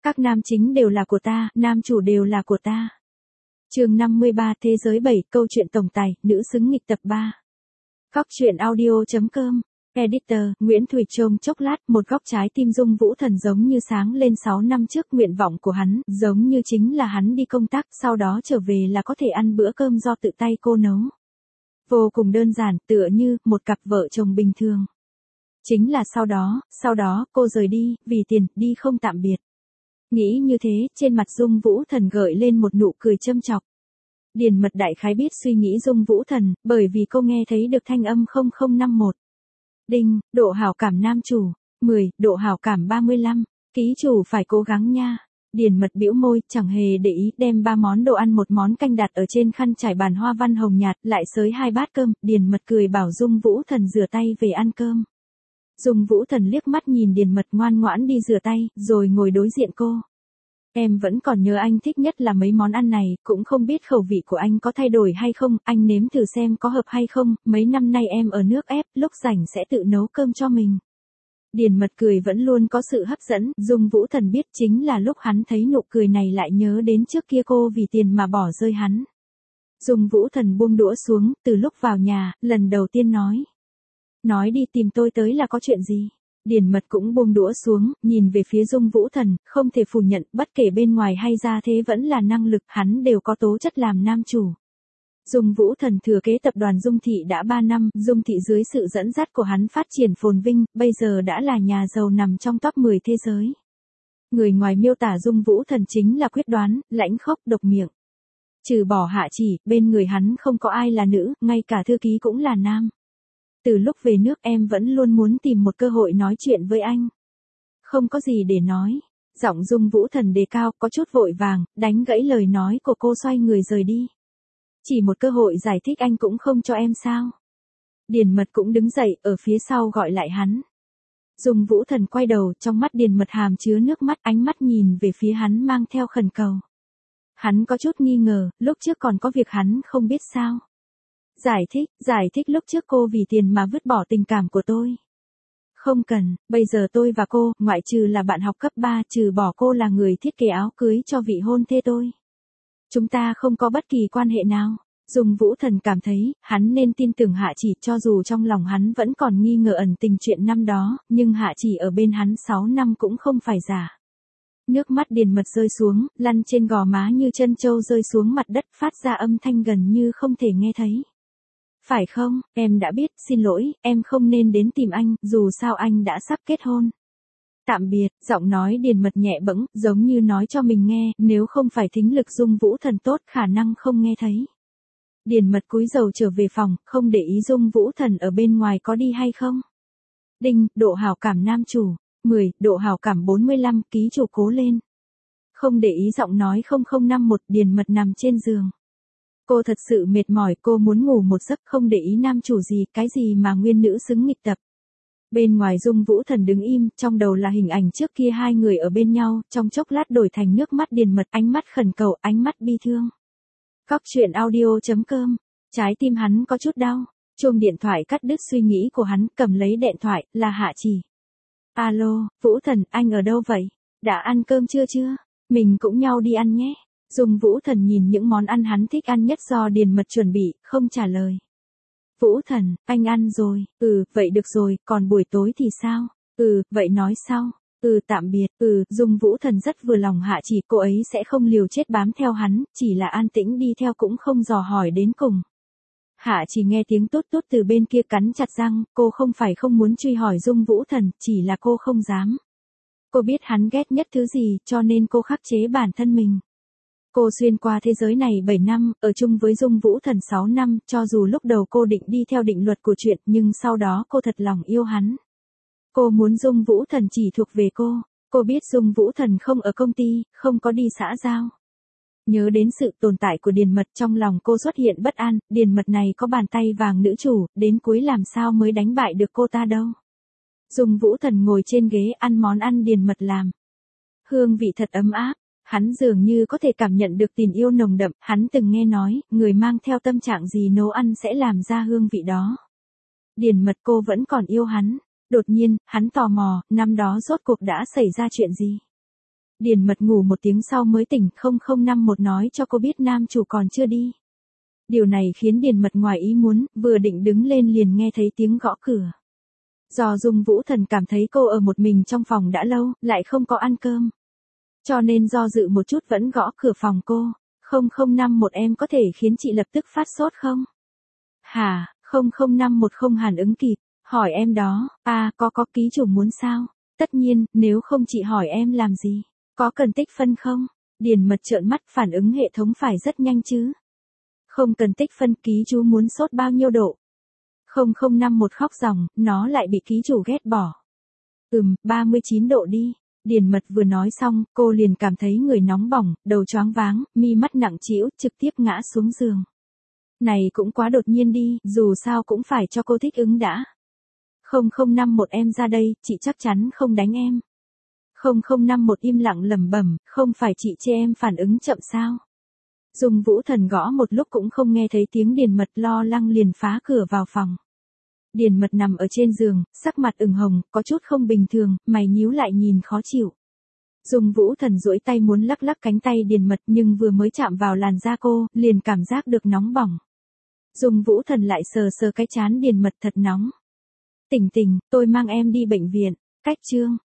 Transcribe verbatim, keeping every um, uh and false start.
Các nam chính đều là của ta, nam chủ đều là của ta. Chương năm mươi ba Thế giới bảy, câu chuyện tổng tài, nữ xứng nghịch tập ba. Góc truyện audio.com. Editor, Nguyễn Thùy trông chốc lát, một góc trái tim Dung Vũ Thần giống như sáng lên sáu năm trước, nguyện vọng của hắn, giống như chính là hắn đi công tác, sau đó trở về là có thể ăn bữa cơm do tự tay cô nấu. Vô cùng đơn giản, tựa như một cặp vợ chồng bình thường. Chính là sau đó, sau đó, cô rời đi, vì tiền, đi không tạm biệt. Nghĩ như thế, trên mặt Dung Vũ Thần gợi lên một nụ cười châm chọc. Điền Mật đại khái biết suy nghĩ Dung Vũ Thần, bởi vì cô nghe thấy được thanh âm không không năm một. Đinh, độ hảo cảm nam chủ, mười, độ hảo cảm ba mươi lăm, ký chủ phải cố gắng nha. Điền Mật bĩu môi, chẳng hề để ý, đem ba món đồ ăn một món canh đặt ở trên khăn trải bàn hoa văn hồng nhạt, lại xới hai bát cơm, Điền Mật cười bảo Dung Vũ Thần rửa tay về ăn cơm. Dung Vũ Thần liếc mắt nhìn Điền Mật ngoan ngoãn đi rửa tay, rồi ngồi đối diện cô. Em vẫn còn nhớ anh thích nhất là mấy món ăn này, cũng không biết khẩu vị của anh có thay đổi hay không, anh nếm thử xem có hợp hay không, mấy năm nay em ở nước ép, lúc rảnh sẽ tự nấu cơm cho mình. Điền Mật cười vẫn luôn có sự hấp dẫn, Dung Vũ Thần biết chính là lúc hắn thấy nụ cười này lại nhớ đến trước kia cô vì tiền mà bỏ rơi hắn. Dung Vũ Thần buông đũa xuống, từ lúc vào nhà, lần đầu tiên nói. Nói đi, tìm tôi tới là có chuyện gì? Điền Mật cũng buông đũa xuống, nhìn về phía Dung Vũ Thần, không thể phủ nhận, bất kể bên ngoài hay ra thế vẫn là năng lực, hắn đều có tố chất làm nam chủ. Dung Vũ Thần thừa kế tập đoàn Dung Thị đã ba năm, Dung Thị dưới sự dẫn dắt của hắn phát triển phồn vinh, bây giờ đã là nhà giàu nằm trong top mười thế giới. Người ngoài miêu tả Dung Vũ Thần chính là quyết đoán, lãnh khốc, độc miệng. Trừ bỏ Hạ Chỉ, bên người hắn không có ai là nữ, ngay cả thư ký cũng là nam. Từ lúc về nước em vẫn luôn muốn tìm một cơ hội nói chuyện với anh. Không có gì để nói. Giọng Dung Vũ Thần đề cao, có chút vội vàng, đánh gãy lời nói của cô, xoay người rời đi. Chỉ một cơ hội giải thích anh cũng không cho em sao? Điền Mật cũng đứng dậy, ở phía sau gọi lại hắn. Dung Vũ Thần quay đầu, trong mắt Điền Mật hàm chứa nước mắt, ánh mắt nhìn về phía hắn mang theo khẩn cầu. Hắn có chút nghi ngờ, lúc trước còn có việc hắn không biết sao? Giải thích, giải thích lúc trước cô vì tiền mà vứt bỏ tình cảm của tôi. Không cần, bây giờ tôi và cô, ngoại trừ là bạn học cấp ba, trừ bỏ cô là người thiết kế áo cưới cho vị hôn thê tôi. Chúng ta không có bất kỳ quan hệ nào. Dung Vũ Thần cảm thấy, hắn nên tin tưởng Hạ Chỉ, cho dù trong lòng hắn vẫn còn nghi ngờ ẩn tình chuyện năm đó, nhưng Hạ Chỉ ở bên hắn sáu năm cũng không phải giả. Nước mắt Điền Mật rơi xuống, lăn trên gò má như chân trâu rơi xuống mặt đất, phát ra âm thanh gần như không thể nghe thấy. Phải không, em đã biết, xin lỗi, em không nên đến tìm anh, dù sao anh đã sắp kết hôn. Tạm biệt, giọng nói Điền Mật nhẹ bẫng, giống như nói cho mình nghe, nếu không phải thính lực Dung Vũ Thần tốt, khả năng không nghe thấy. Điền Mật cúi đầu trở về phòng, không để ý Dung Vũ Thần ở bên ngoài có đi hay không. Đinh, độ hảo cảm nam chủ, mười, độ hảo cảm bốn mươi lăm, ký chủ cố lên. Không để ý giọng nói không không năm một, Điền Mật nằm trên giường. Cô thật sự mệt mỏi, cô muốn ngủ một giấc, không để ý nam chủ gì, cái gì mà nguyên nữ xứng nghịch tập. Bên ngoài Dung Vũ Thần đứng im, trong đầu là hình ảnh trước kia hai người ở bên nhau, trong chốc lát đổi thành nước mắt Điền Mật, ánh mắt khẩn cầu, ánh mắt bi thương. Góc truyện audio.com. Trái tim hắn có chút đau. Chuông điện thoại cắt đứt suy nghĩ của hắn, cầm lấy điện thoại, là Hạ Chỉ. Alo, Vũ Thần, anh ở đâu vậy? Đã ăn cơm chưa chưa? Mình cũng nhau đi ăn nhé. Dung Vũ Thần nhìn những món ăn hắn thích ăn nhất do Điền Mật chuẩn bị, không trả lời. Vũ Thần, anh ăn rồi, ừ, vậy được rồi, còn buổi tối thì sao? Ừ, vậy nói sau. Ừ, tạm biệt, ừ, Dung Vũ Thần rất vừa lòng Hạ Chỉ, cô ấy sẽ không liều chết bám theo hắn, chỉ là an tĩnh đi theo cũng không dò hỏi đến cùng. Hạ Chỉ nghe tiếng tốt tốt từ bên kia cắn chặt răng, cô không phải không muốn truy hỏi Dung Vũ Thần, chỉ là cô không dám. Cô biết hắn ghét nhất thứ gì, cho nên cô khắc chế bản thân mình. Cô xuyên qua thế giới này bảy năm, ở chung với Dung Vũ Thần sáu năm, cho dù lúc đầu cô định đi theo định luật của chuyện, nhưng sau đó cô thật lòng yêu hắn. Cô muốn Dung Vũ Thần chỉ thuộc về cô. Cô biết Dung Vũ Thần không ở công ty, không có đi xã giao. Nhớ đến sự tồn tại của Điền Mật, trong lòng cô xuất hiện bất an, Điền Mật này có bàn tay vàng nữ chủ, đến cuối làm sao mới đánh bại được cô ta đâu. Dung Vũ Thần ngồi trên ghế ăn món ăn Điền Mật làm. Hương vị thật ấm áp. Hắn dường như có thể cảm nhận được tình yêu nồng đậm, hắn từng nghe nói, người mang theo tâm trạng gì nấu ăn sẽ làm ra hương vị đó. Điền Mật, cô vẫn còn yêu hắn. Đột nhiên, hắn tò mò, năm đó rốt cuộc đã xảy ra chuyện gì? Điền Mật ngủ một tiếng sau mới tỉnh, không không năm một nói cho cô biết nam chủ còn chưa đi. Điều này khiến Điền Mật ngoài ý muốn, vừa định đứng lên liền nghe thấy tiếng gõ cửa. Do Dung Vũ Thần cảm thấy cô ở một mình trong phòng đã lâu, lại không có ăn cơm. Cho nên do dự một chút vẫn gõ cửa phòng cô. không không năm một em có thể khiến chị lập tức phát sốt không? Hả, không không năm một không hàn ứng kịp, hỏi em đó, à, có có ký chủ muốn sao? Tất nhiên, nếu không chị hỏi em làm gì? Có cần tích phân không? Điền Mật trợn mắt, phản ứng hệ thống phải rất nhanh chứ. Không cần tích phân, ký chú muốn sốt bao nhiêu độ? không không năm một khóc ròng, nó lại bị ký chủ ghét bỏ. Ừm, ba mươi chín độ đi. Điền Mật vừa nói xong, cô liền cảm thấy người nóng bỏng, đầu choáng váng, mi mắt nặng trĩu, trực tiếp ngã xuống giường. Này cũng quá đột nhiên đi, dù sao cũng phải cho cô thích ứng đã. không không năm một em ra đây, chị chắc chắn không đánh em. không không năm một im lặng lẩm bẩm, không phải chị chê em phản ứng chậm sao? Dung Vũ Thần gõ một lúc cũng không nghe thấy tiếng Điền Mật, lo lắng liền phá cửa vào phòng. Điền Mật nằm ở trên giường, sắc mặt ửng hồng, có chút không bình thường, mày nhíu lại nhìn khó chịu. Dung Vũ Thần duỗi tay muốn lắc lắc cánh tay Điền Mật nhưng vừa mới chạm vào làn da cô, liền cảm giác được nóng bỏng. Dung Vũ Thần lại sờ sờ cái trán Điền Mật thật nóng. Tỉnh tỉnh, tôi mang em đi bệnh viện. Cách chương